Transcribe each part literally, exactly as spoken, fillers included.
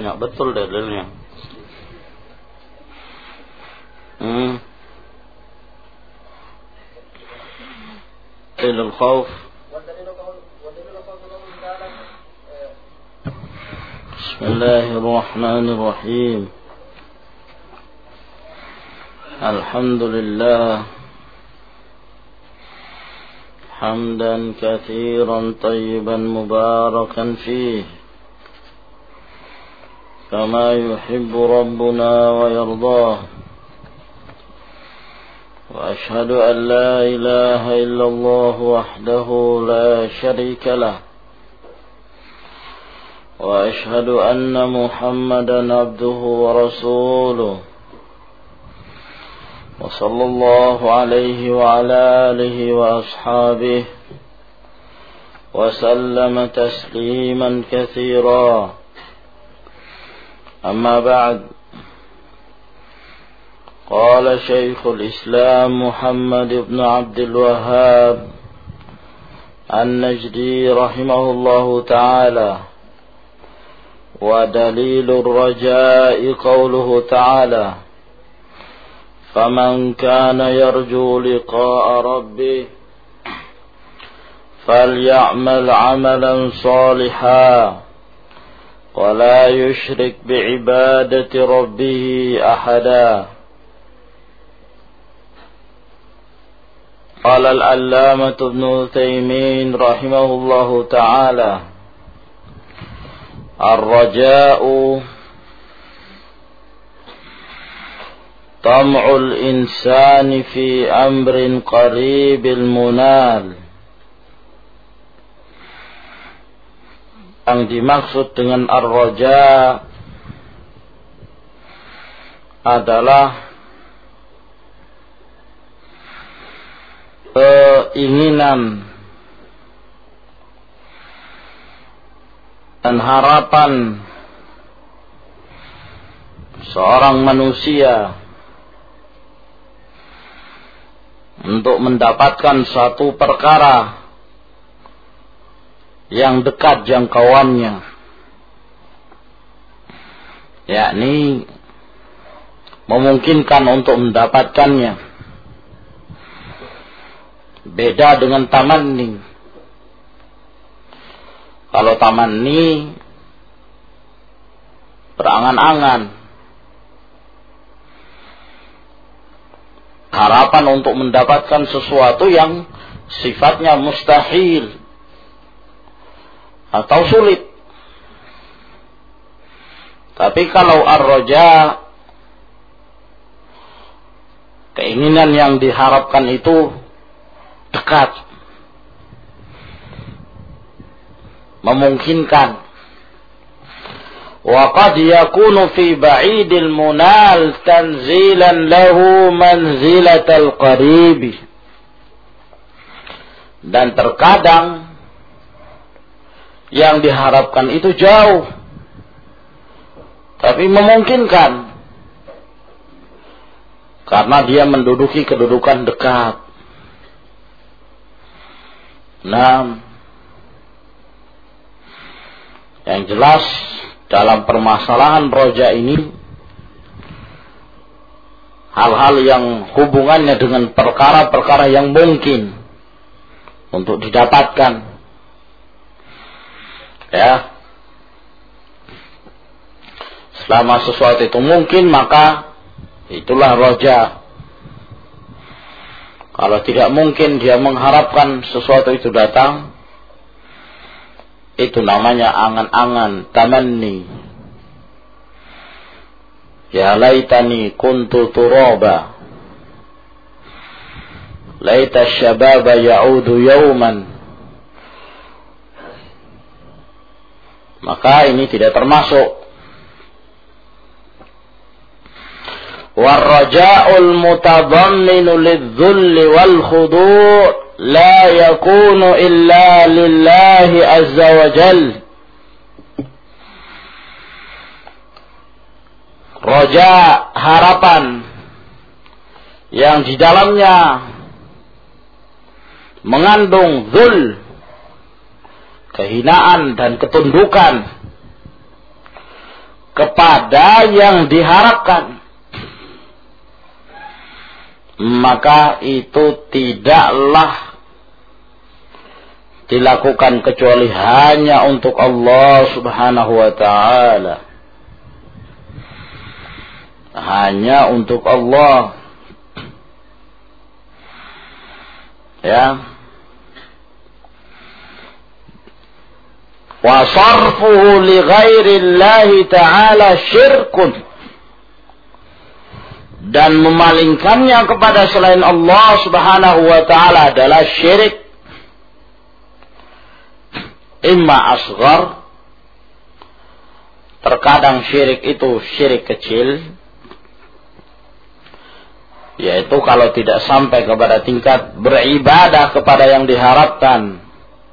banyak betul dalilnya. Hmm. Dalil khauf. Bismillahirrahmanirrahim. Alhamdulillah hamdan katsiran tayyiban mubarakan fihi kama yuhibbu rabbuna wa yardah. Wa ashhadu an la ilaha illallah wahdahu la syarika lah. Wa ashhadu anna Muhammadan abduhu wa rasuluh. Wa sallallahu alaihi wa ala alihi wa ashabihi wa sallama tasliman katsira. Amma ba'd. Qala Syekhul Islam Muhammad ibn Abdul Wahhab An-Najdi rahimahullahu ta'ala. Wa dalilur raja'i qawluhu ta'ala faman kana yarju liqa'a rabbih falya'mal 'amalan shalihan wa la yushrik bi'ibadati rabbih ahada. Qala al-'allamah Ibn Utsaimin rahimahullahu ta'ala ar-raja'u tam'ul insani fi amrin qaribil munal. Yang dimaksud dengan ar-raja adalah keinginan dan harapan seorang manusia untuk mendapatkan satu perkara yang dekat jangkauannya, yakni memungkinkan untuk mendapatkannya. Beda dengan tamanni. Kalau tamanni berangan-angan, harapan untuk mendapatkan sesuatu yang sifatnya mustahil atau sulit. Tapi kalau ar-raja, keinginan yang diharapkan itu dekat, memungkinkan. Wa qad yakunu fi ba'idil munal tanzilan lahu manzilatal qaribi. Dan terkadang yang diharapkan itu jauh, tapi memungkinkan karena dia menduduki kedudukan dekat. Nah, yang jelas dalam permasalahan roja ini, hal-hal yang hubungannya dengan perkara-perkara yang mungkin untuk didapatkan, ya, selama sesuatu itu mungkin, maka itulah roja. Kalau tidak mungkin dia mengharapkan sesuatu itu datang, itu namanya angan-angan, tamanni. Ya laitani kuntu turaba, laita syababa ya'udu yawman. Maka ini tidak termasuk. Warraja'ul mutadamminu lidh-dhulli wal khudu' la yakunu illa lillahi azza wa jal. Raja, harapan yang di dalamnya mengandung dzul, kehinaan dan ketundukan kepada yang diharapkan, maka itu tidaklah dilakukan kecuali hanya untuk Allah Subhanahu wa ta'ala. Hanya untuk Allah. Ya. Wa sarfuhu li ghairillahi ta'ala syirkun. Dan memalingkannya kepada selain Allah Subhanahu wa ta'ala adalah syirik. Imma asghar, terkadang syirik itu syirik kecil, yaitu kalau tidak sampai kepada tingkat beribadah kepada yang diharapkan.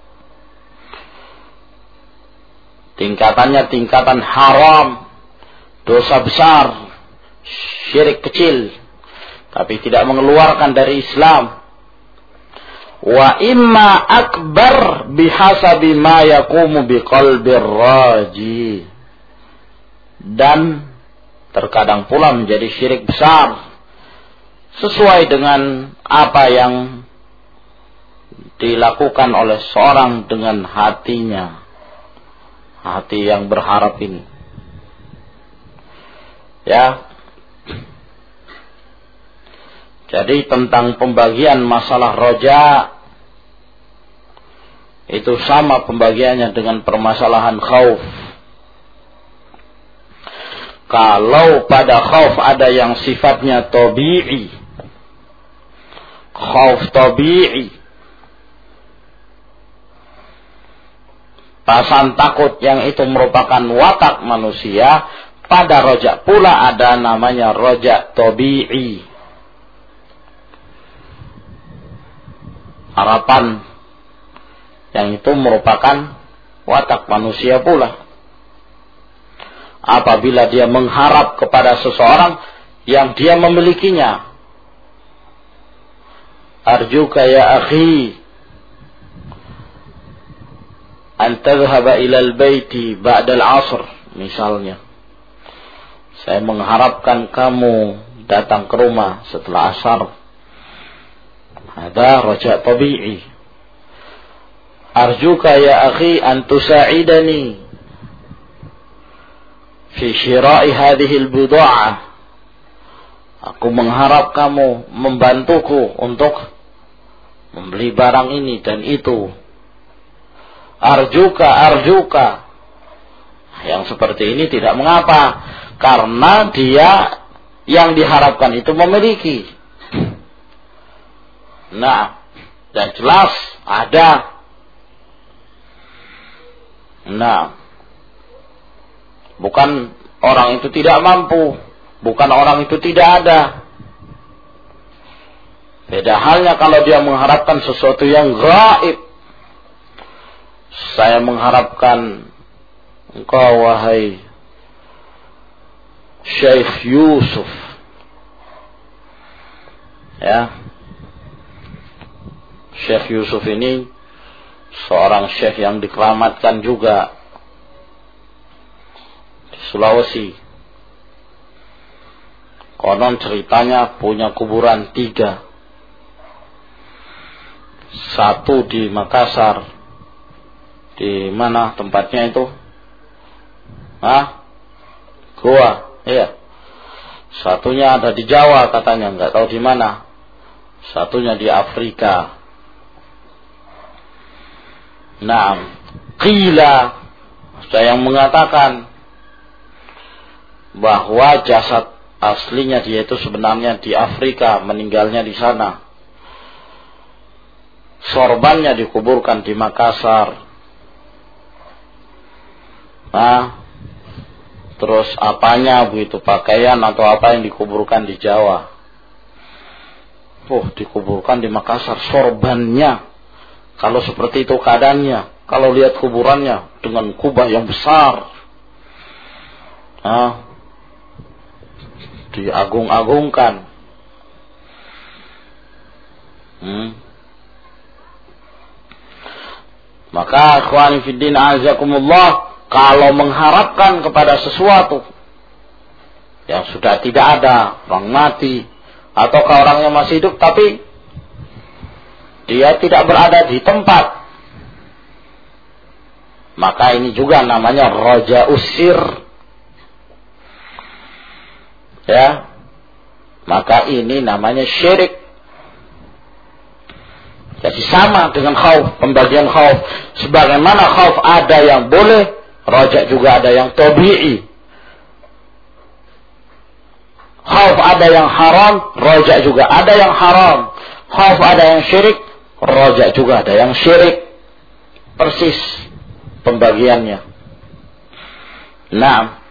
Tingkatannya tingkatan haram, dosa besar, syirik kecil, tapi tidak mengeluarkan dari Islam. Wa imma akbar bihasabi ma yaqumu biqalbir raji. Dan terkadang pula menjadi syirik besar sesuai dengan apa yang dilakukan oleh seorang dengan hatinya, hati yang berharap ini. Ya. Jadi tentang pembagian masalah roja itu sama pembagiannya dengan permasalahan khauf. Kalau pada khauf ada yang sifatnya tabi'i, khauf tabi'i, perasaan takut yang itu merupakan watak manusia, pada roja pula ada namanya roja tabi'i. Harapan yang itu merupakan watak manusia pula. Apabila dia mengharap kepada seseorang yang dia memilikinya. Arjuka ya akhi an tadhhaba ila al-baiti ba'da al-'asr, misalnya. Saya mengharapkan kamu datang ke rumah setelah asar. Ada raja tabi'i. Arjuka ya akhi an tusa'idani fi syira'i hadhihi al-bid'ah. Aku mengharap kamu membantuku untuk membeli barang ini dan itu. Arjuka, arjuka. Yang seperti ini tidak mengapa, karena dia yang diharapkan itu memiliki. Nah, dan jelas ada. Nah, bukan orang itu tidak mampu, bukan orang itu tidak ada. Beda halnya kalau dia mengharapkan sesuatu yang gaib. Saya mengharapkan engkau wahai Syekh Yusuf, ya, Syekh Yusuf ini seorang syekh yang dikeramatkan juga di Sulawesi. Konon ceritanya punya kuburan tiga. Satu di Makassar. Di mana tempatnya itu? Hah? Goa. Iya. Satunya ada di Jawa katanya, nggak tahu di mana. Satunya di Afrika. Nah, qila, ada yang mengatakan bahwa jasad aslinya dia itu sebenarnya di Afrika, meninggalnya di sana. Sorbannya dikuburkan di Makassar. Nah, terus apanya begitu, pakaian atau apa yang dikuburkan di Jawa. Oh, dikuburkan di Makassar, sorbannya. Kalau seperti itu keadaannya, kalau lihat kuburannya dengan kubah yang besar, nah, diagung-agungkan. Hmm. Maka akhwani fiddin azakumullah, kalau mengharapkan kepada sesuatu yang sudah tidak ada, orang mati, ataukah orang yang masih hidup tapi dia tidak berada di tempat, maka ini juga namanya raja usir. Ya, maka ini namanya syirik. Jadi sama dengan khauf, pembagian khauf. Sebagaimana khauf ada yang boleh, raja juga ada yang tabi'i. Khauf ada yang haram, raja juga ada yang haram. Khauf ada yang syirik, raja juga ada yang syirik. Persis pembagiannya. Naam.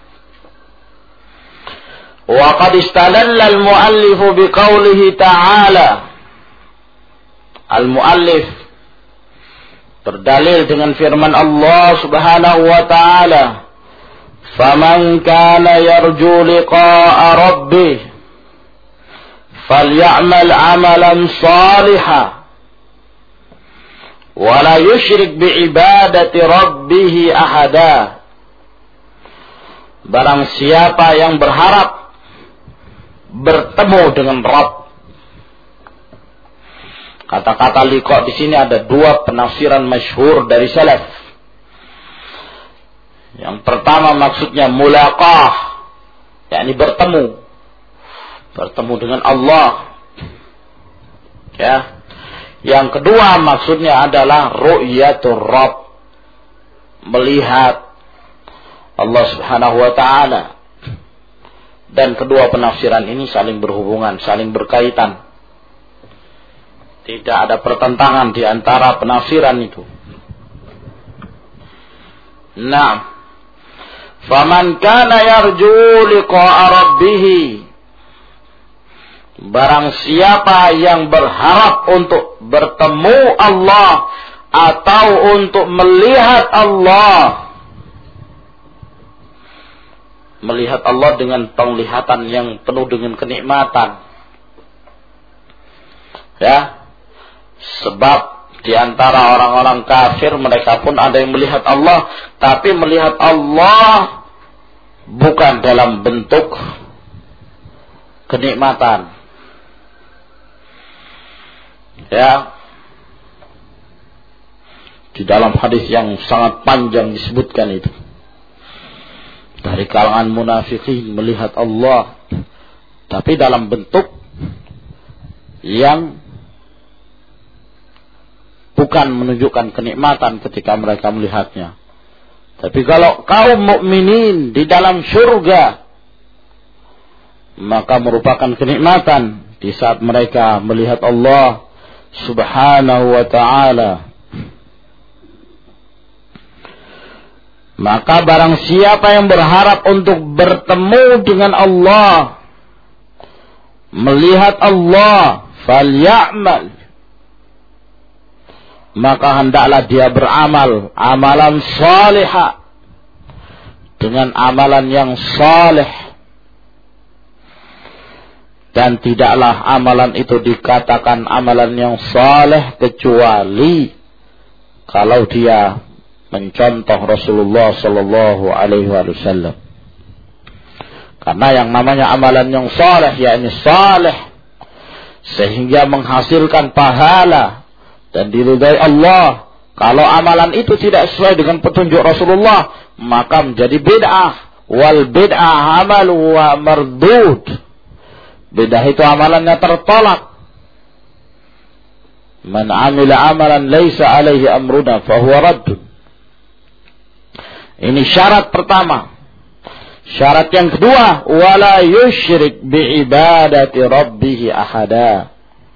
Wa qad istadalla al-muallif biqaulihi ta'ala. Al-muallif berdalil dengan firman Allah Subhanahu wa taala, "Faman kana yarju liqa'a rabbih falyamal 'amalan shalihan wa la yusyrik bi'ibadati rabbih ahada." Barang siapa yang berharap bertemu dengan Rabb. Kata-kata liqa di sini ada dua penafsiran masyhur dari salaf. Yang pertama maksudnya mulaqah, yakni bertemu, bertemu dengan Allah. Ya. Yang kedua maksudnya adalah ru'yatur Rabb, melihat Allah Subhanahu wa taala. Dan kedua penafsiran ini saling berhubungan, saling berkaitan. Tidak ada pertentangan di antara penafsiran itu. Nah, faman kana yarju liqa'a rabbih, barang siapa yang berharap untuk bertemu Allah atau untuk melihat Allah, melihat Allah dengan penglihatan yang penuh dengan kenikmatan. Ya. Sebab di antara orang-orang kafir mereka pun ada yang melihat Allah, tapi melihat Allah bukan dalam bentuk kenikmatan. Ya. Di dalam hadis yang sangat panjang disebutkan itu. Dari kalangan munafikin melihat Allah, tapi dalam bentuk yang bukan menunjukkan kenikmatan ketika mereka melihatnya. Tapi kalau kaum mukminin di dalam surga, maka merupakan kenikmatan di saat mereka melihat Allah Subhanahu wa ta'ala. Maka barang siapa yang berharap untuk bertemu dengan Allah, melihat Allah, falyamal, maka hendaklah dia beramal amalan salihah, dengan amalan yang saleh. Dan tidaklah amalan itu dikatakan amalan yang saleh kecuali kalau dia mencontoh Rasulullah sallallahu alaihi wasallam. Karena yang namanya amalan yang saleh, yakni saleh sehingga menghasilkan pahala dan diridai Allah. Kalau amalan itu tidak sesuai dengan petunjuk Rasulullah, maka menjadi bid'ah. Wal bid'ah amal wa mardud. Bid'ah itu amalannya tertolak. Man amila amalan laisa alaihi amruna fahuwa raddun. Ini syarat pertama. Syarat yang kedua, wala yusyrik bi'ibadati rabbih ahada.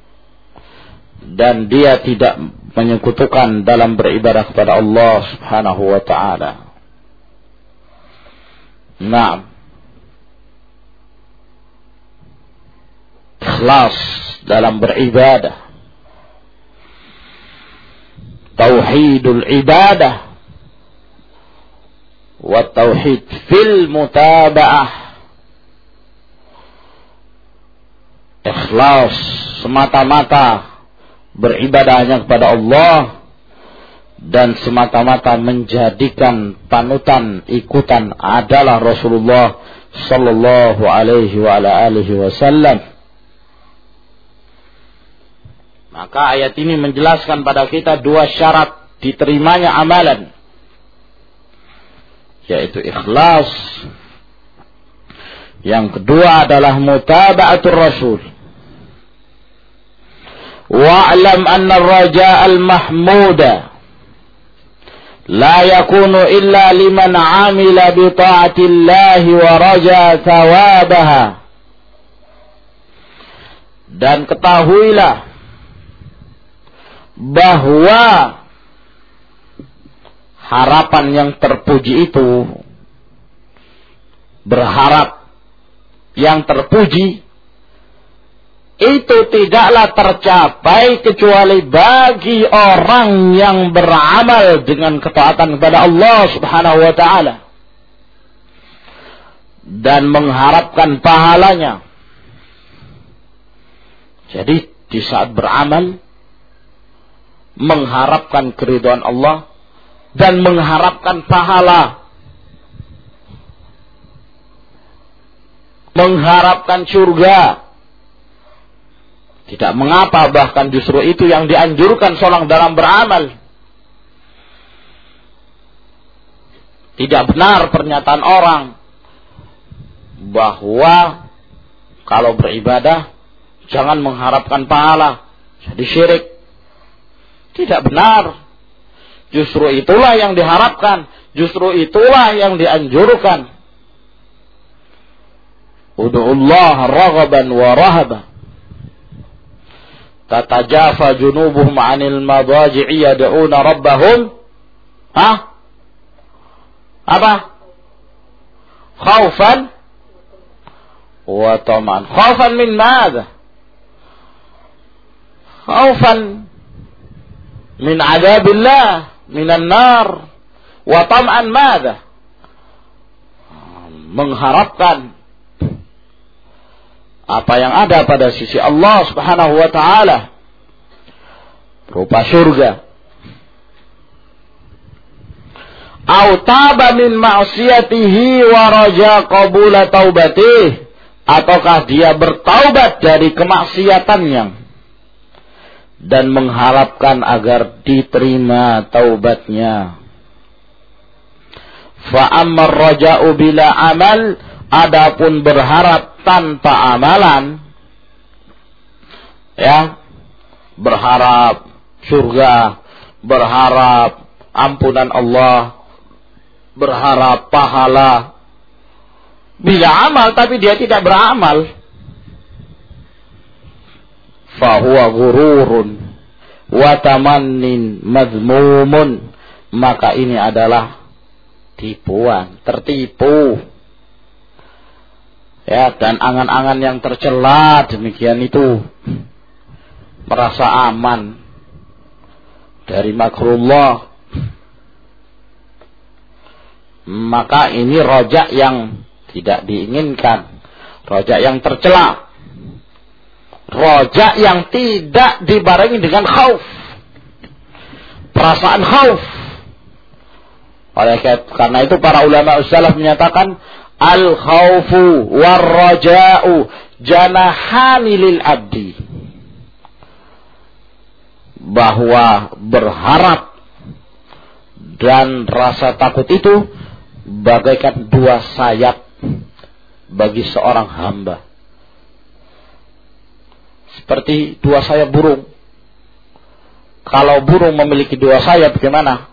Dan dia tidak menyekutukan dalam beribadah kepada Allah Subhanahu wa ta'ala. Naam. Ikhlas dalam beribadah. Tauhidul ibadah. Wa tauhid fil mutaba'ah. Ikhlas semata-mata beribadahnya kepada Allah dan semata-mata menjadikan panutan ikutan adalah Rasulullah sallallahu alaihi wa ala alihi wasallam. Maka ayat ini menjelaskan pada kita dua syarat diterimanya amalan, yaitu ikhlas. Yang kedua adalah mutaba'atur Rasul. Wa'lam anna ar-raja' al-mahmuda la yakunu illa liman 'amila bi ta'atillahi wa raja thawabaha. Dan ketahuilah bahwa harapan yang terpuji itu, berharap yang terpuji itu tidaklah tercapai kecuali bagi orang yang beramal dengan ketaatan kepada Allah Subhanahu wa taala dan mengharapkan pahalanya. Jadi di saat beramal mengharapkan keridhaan Allah dan mengharapkan pahala, mengharapkan surga. Tidak mengapa, bahkan justru itu yang dianjurkan seorang dalam beramal. Tidak benar pernyataan orang bahwa kalau beribadah jangan mengharapkan pahala, jadi syirik. Tidak benar. Justru itulah yang diharapkan, justru itulah yang dianjurkan. Ud'ullaha raghaban wa rahaban. Tatajafa junubuhum 'anil madaji'i yad'una rabbahum. Hah? Apa? Khaufan wa tama'an. Khaufan min madza? Khaufan min 'adzabillah, minan nar. Wa tama'an madza? Mengharapkan apa yang ada pada sisi Allah Subhanahu wa taala berupa surga. Au taba min ma'siyatihi wa raja qabula taubatih, ataukah dia bertaubat dari kemaksiatannya dan mengharapkan agar diterima taubatnya. Fa amma ar-raja'u bila amal, adapun berharap tanpa amalan, ya, berharap surga, berharap ampunan Allah, berharap pahala, bila amal tapi dia tidak beramal, fahuwa ghururun wa tamannin madhmumun, maka ini adalah tipuan, tertipu. Ya, dan angan-angan yang tercela demikian itu, merasa aman dari makrullah. Maka ini rojak yang tidak diinginkan, rojak yang tercela, rojak yang tidak dibarengi dengan khauf, perasaan khauf. Oleh karena itu para ulama salaf menyatakan al-khawfu war-raja'u janahani lil abdi, bahwa berharap dan rasa takut itu bagaikan dua sayap bagi seorang hamba, seperti dua sayap burung. Kalau burung memiliki dua sayap bagaimana?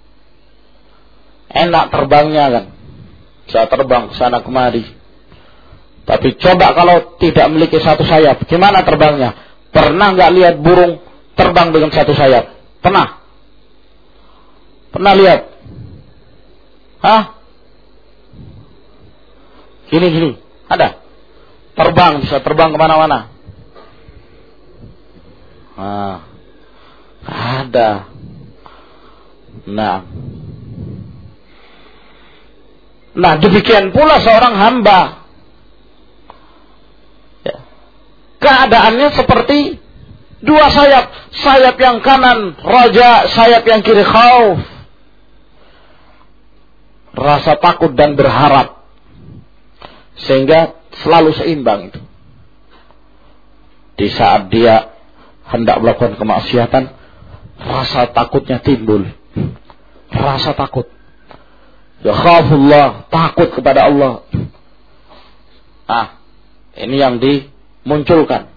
Enak terbangnya kan, bisa terbang sana kemari. Tapi coba kalau tidak memiliki satu sayap, gimana terbangnya? Pernah nggak lihat burung terbang dengan satu sayap? Pernah? Pernah lihat? Hah? Gini gini, ada? Terbang, bisa terbang kemana-mana? Nah, ada. Nah. Nah, demikian pula seorang hamba. Ya. Keadaannya seperti Dua sayap, sayap yang kanan raja, sayap yang kiri khauf. Rasa takut dan berharap. Sehingga selalu seimbang itu. Di saat dia hendak melakukan kemaksiatan, rasa takutnya timbul. Rasa takut. Ya khafullah, takut kepada Allah. Ah, ini yang dimunculkan.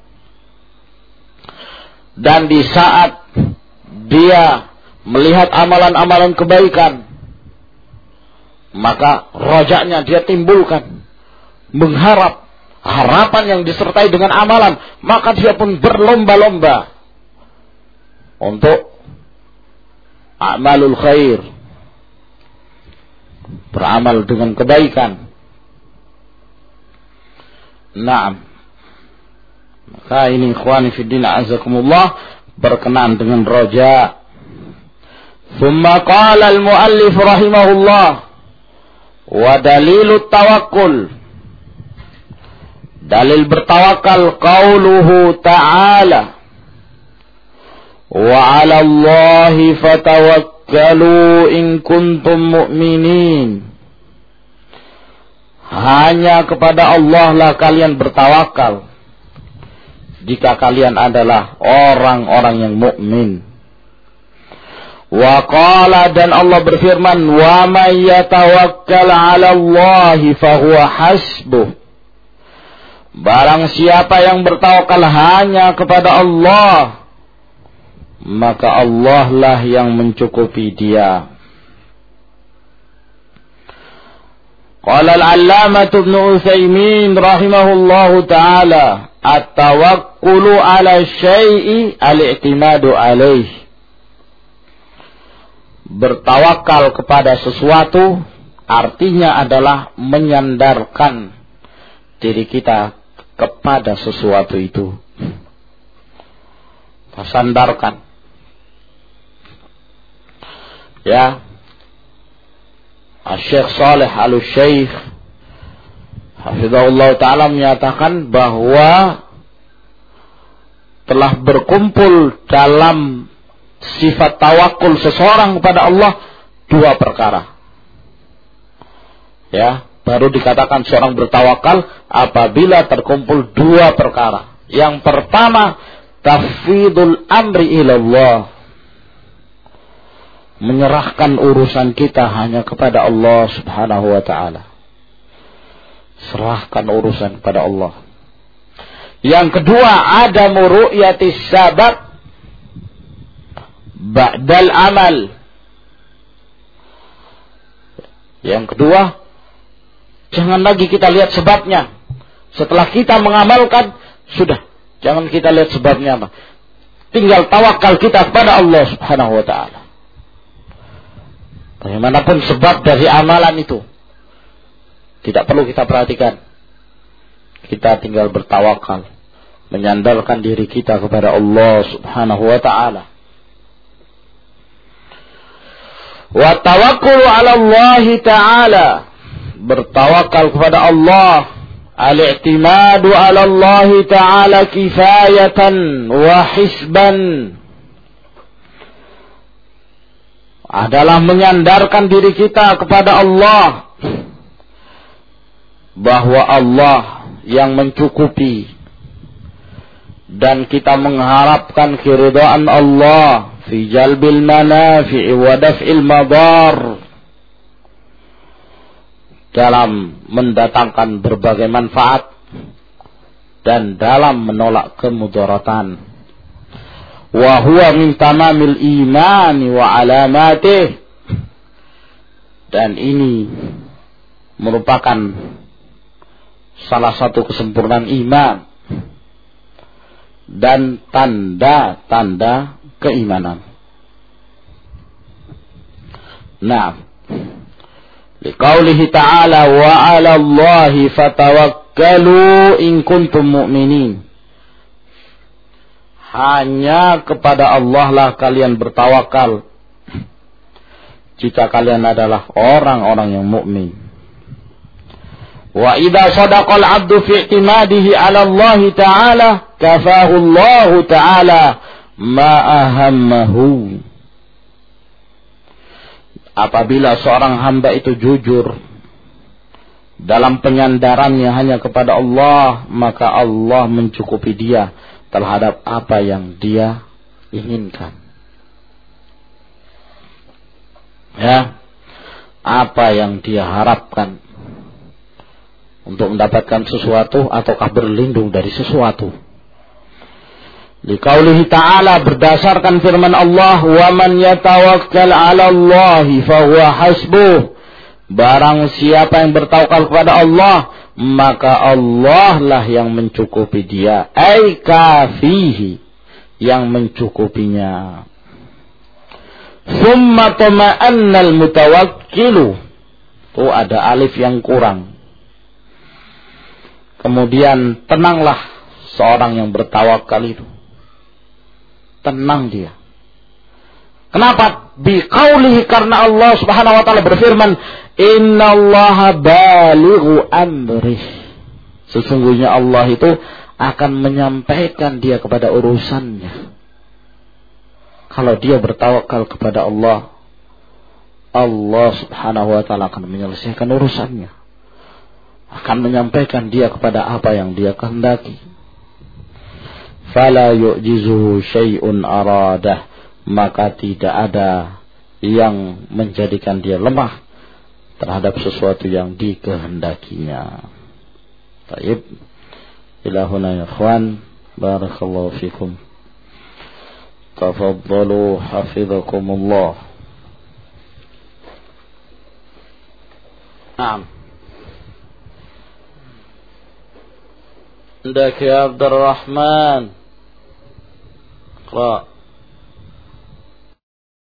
Dan di saat dia melihat amalan-amalan kebaikan, maka rojanya dia timbulkan. Mengharap harapan yang disertai dengan amalan, maka dia pun berlomba-lomba untuk amalul khair, beramal dengan kebaikan. Naam. Maka ini ikhwani fiddin a'azakumullah berkenaan dengan roja. Thumma qala al-muallif rahimahullah wa dalilut tawakkul. Dalil bertawakal qauluhu ta'ala wa 'ala Allahi fatawakkalu in kuntum mu'minin. Hanya kepada Allah lah kalian bertawakal jika kalian adalah orang-orang yang mukmin. Wa qala, dan Allah berfirman, wa may yatawakkal 'ala Allahi fahuwa hasbuh. Barang siapa yang bertawakal hanya kepada Allah, maka Allah lah yang mencukupi dia. Qala al-'allamah Ibnu Utsaimin rahimahullahu ta'ala, at-tawakkulu 'ala syai'i al-i'timadu 'alaih. Bertawakal kepada sesuatu artinya adalah menyandarkan diri kita kepada sesuatu itu. Tersandarkan. Ya. Syekh Saleh Al-Syekh hafizahullah ta'ala menyatakan bahwa telah berkumpul dalam sifat tawakul seseorang kepada Allah dua perkara. Ya. Baru dikatakan seorang bertawakal apabila terkumpul dua perkara. Yang pertama, tafwidul amri ilallah. Menyerahkan urusan kita hanya kepada Allah subhanahu wa ta'ala. Serahkan urusan kepada Allah. Yang kedua, adamu ru'yatis sabab ba'dal amal. Yang kedua, jangan lagi kita lihat sebabnya. Setelah kita mengamalkan, sudah. Jangan kita lihat sebabnya apa. Tinggal tawakal kita kepada Allah subhanahu wa ta'ala. Bagaimanapun sebab dari amalan itu, tidak perlu kita perhatikan. Kita tinggal bertawakal. Menyandarkan diri kita kepada Allah subhanahu wa ta'ala. Wa tawakkulu ala Allah ta'ala. Bertawakal kepada Allah, al-i'timadu ala Allah ta'ala kifayatan wa hisban, adalah menyandarkan diri kita kepada Allah, bahwa Allah yang mencukupi, dan kita mengharapkan keridhaan Allah fi jalbil manafi'i wa daf'il madar, dalam mendatangkan berbagai manfaat dan dalam menolak kemudaratan. Wa huwa min tamamil imani wa alamatih, dan ini merupakan salah satu kesempurnaan iman dan tanda-tanda keimanan. Nah, liqaulihi ta'ala wa 'ala Allahi fatawakkalu in kuntum mu'minin. Hanya kepada Allah lah kalian bertawakal jika kalian adalah orang-orang yang mukmin. Wa idza sadaqal 'abdu fi i'timadihi 'ala Allah ta'ala kafahu Allah Ta'ala ma ahammahu. Apabila seorang hamba itu jujur dalam penyandarannya hanya kepada Allah, maka Allah mencukupi dia terhadap apa yang dia inginkan. Ya, apa yang dia harapkan untuk mendapatkan sesuatu ataukah berlindung dari sesuatu. Liqaulihi ta'ala, berdasarkan firman Allah, wa man yatawakkal 'ala Allahi fahuwa hasbuh. Barang siapa yang bertawakal kepada Allah, maka Allah lah yang mencukupi dia. Ai kafihi, yang mencukupinya. Summa tama'annal mutawakkilu. Itu ada alif yang kurang. Kemudian tenanglah seorang yang bertawakal itu. Tenang dia. Kenapa? Biqaulihi, karena Allah Subhanahu wa taala berfirman, "Innallaha balighu amrih." Sesungguhnya Allah itu akan menyampaikan dia kepada urusannya. Kalau dia bertawakal kepada Allah, Allah Subhanahu wa taala akan menyelesaikan urusannya. Akan menyampaikan dia kepada apa yang dia kehendaki. Fala yu'jizuhu syai'un aradah, maka tidak ada yang menjadikan dia lemah terhadap sesuatu yang dikehendakinya. Baik. Ila huna ya ikhwan, barakallahu fikum. Tafaddalu hafizakumullah. Naam. عندك يا عبد الرحمن اقرأ.